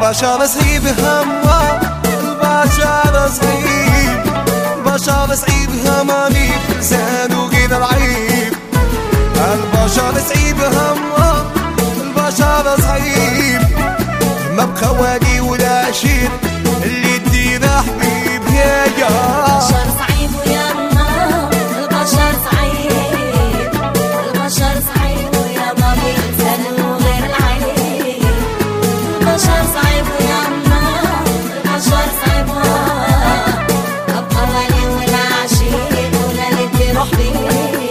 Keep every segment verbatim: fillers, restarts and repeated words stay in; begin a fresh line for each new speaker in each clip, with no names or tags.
البشر صعيب همه، البشر صعيب، البشر صعيب همامي بلسان وغير العيب. البشر صعيب همه، البشر صعيب، ما بقى والي ولا عشير اللي يدينا حبيب. يا يا
البشر صعيب ويا ما البشر صعيب، البشر صعيب ويا مامي لسان وغير العيب. البشر صعيب ويا ما البشر صعيب، ما بقى والي ولا عشير ولا اللي يديرو حبيب.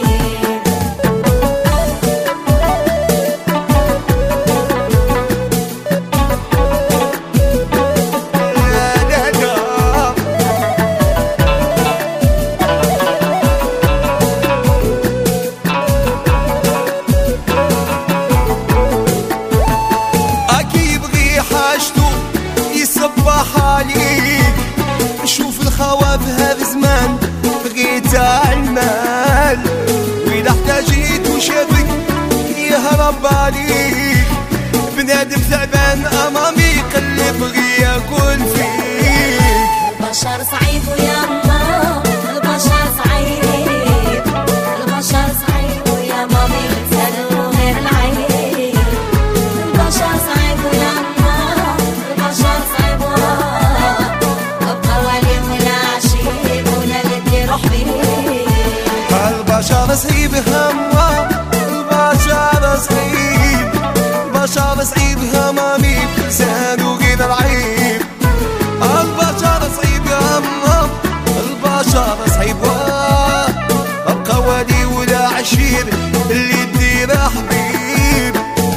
عليك شوف الخوا بهذا الزمان بغيت المال، وإذا احتاجيت وشافك يهرب عليك. بنادم تعبان أمامي يقلب بغي ياكل فيك.
البشر صعيب ويا ما البشر صعيب، البشر صعيب ويا مامي لسان وغير العيب. البشر صعيب ويا ما البشر صعيب،
البشر صعيب همه، البشر صعيب، البشر صعيب همامي بلسان وغير العيب. البشر صعيب همه، البشر صعيب، ابقى والي ولا عشير اللي يدينا حبيب.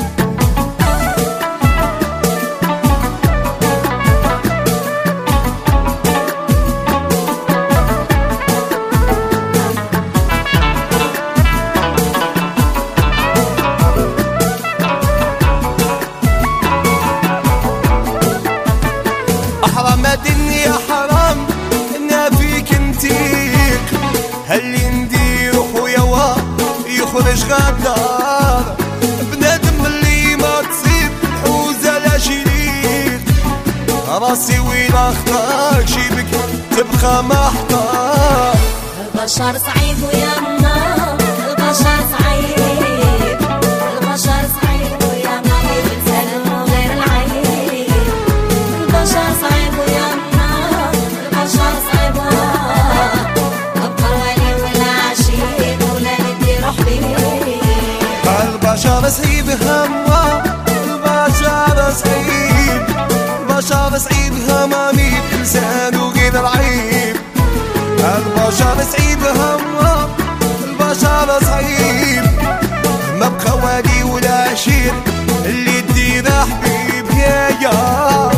حرام الدنيا حرام إنا فيك نتيق، هاللي نديرو خويا وا يخرج غدار. بنادم اللي ما تصيب الحوزة لا شريك، راسي وين اختار شيبك تبقى محتار.
البشر صعيب ويا ما البشر صعيب، البشر صعيب ويا مامي بلسان وغير العيب. البشر صعيب ويا ما البشر صعيب، ابقى والي ولا عشير ولا نديرو حبيب.
البشر صعيب همه، البشر صعيب، البشر صعيب همامي بلسان وغير العيب. البشر صعيب همه، البشر صعيب، ما بقى والي ولا عشير اللي يدينا حبيب. يا يا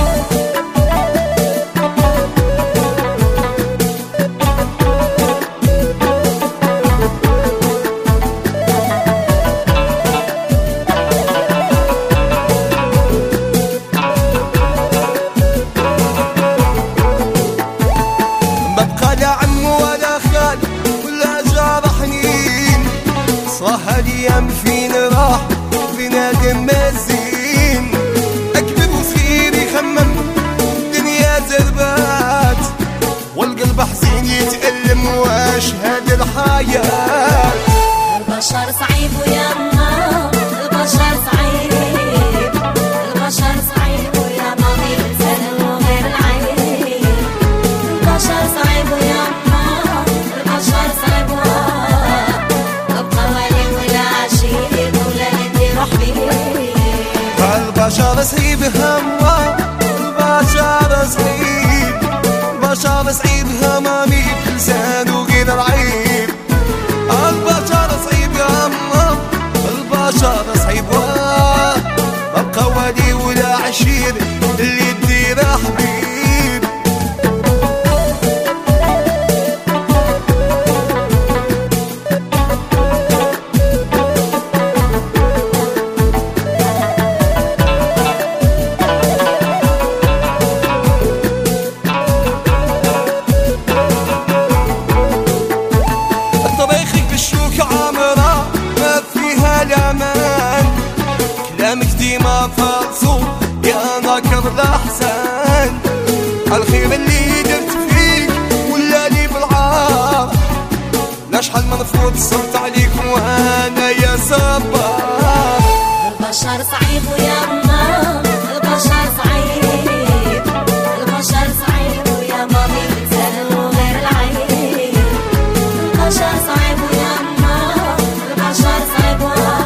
صراحة اليوم فين راح بنادم مزين، أكبر وصغير يخمم الدنيا زربات، والقلب حزين يتألم واش هاد الحياة.
البشر صعيب ويا ما البشر صعيب، البشر صعيب ويا مامي لسان وغير العيب. البشر صعيب ويا ما البشر صعيب،
البشر صعيب همه، البشر صعيب، البشر صعيب همامي بلسان وغير العيب. البشر صعيب همه، شحال ما نفوت صرت عليك وانا يا صبار.
البشر صعيب ويا ماما البشر صعيب البشر صعيب ويا مامي بتسألوا غير العيب. البشر صعيب ويا ماما البشر صعيب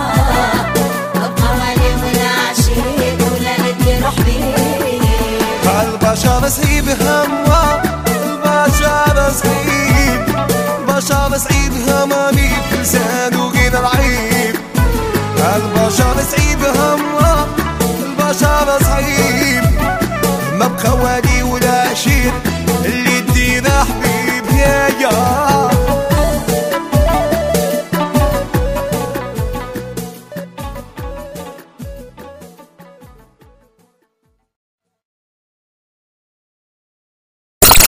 بقوالي ولا عشيب ولا بدي روح بيه.
البشر صعيب هما البشر صعيب البشر صعيب همامي بلسانو غير العيب. البشر صعيب هما البشر صعيب ما بقوالي